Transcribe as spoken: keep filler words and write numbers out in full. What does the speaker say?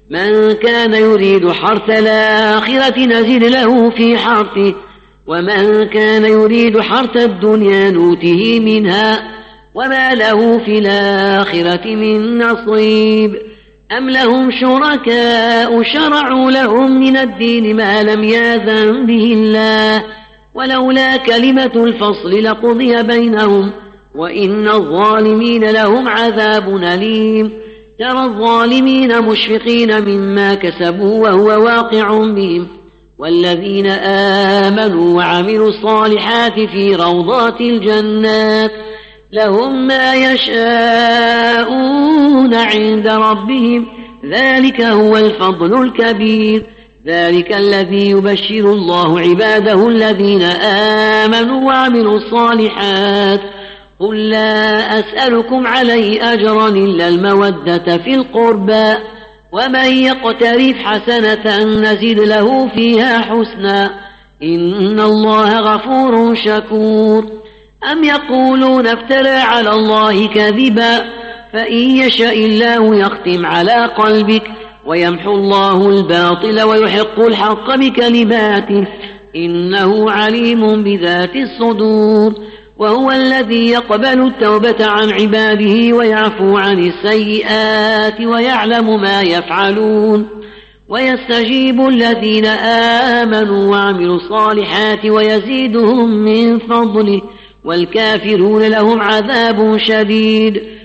من كان يريد حرث الآخرة نزد له في حرثه ومن كان يريد حرث الدنيا نوته منها وما له في الآخرة من نصيب أم لهم شركاء شرعوا لهم من الدين ما لم يأذن به الله ولولا كلمة الفصل لقضي بينهم وإن الظالمين لهم عذاب أليم ترى الظالمين مشفقين مما كسبوا وهو واقع بهم والذين آمنوا وعملوا الصالحات في روضات الجنات لهم ما يشاءون عند ربهم ذلك هو الفضل الكبير ذلك الذي يبشر الله عباده الذين آمنوا وعملوا الصالحات قل لا أسألكم عليه أجرا إلا المودة في القربى ومن يقترف حسنة نزد له فيها حسنا إن الله غفور شكور أم يقولون افترى على الله كذبا فإن يشاء الله يختم على قلبك ويمحو الله الباطل ويحق الحق بكلماته إنه عليم بذات الصدور وهو الذي يقبل التوبة عن عباده ويعفو عن السيئات ويعلم ما يفعلون ويستجيب الذين آمنوا وعملوا الصالحات ويزيدهم من فضله والكافرون لهم عذاب شديد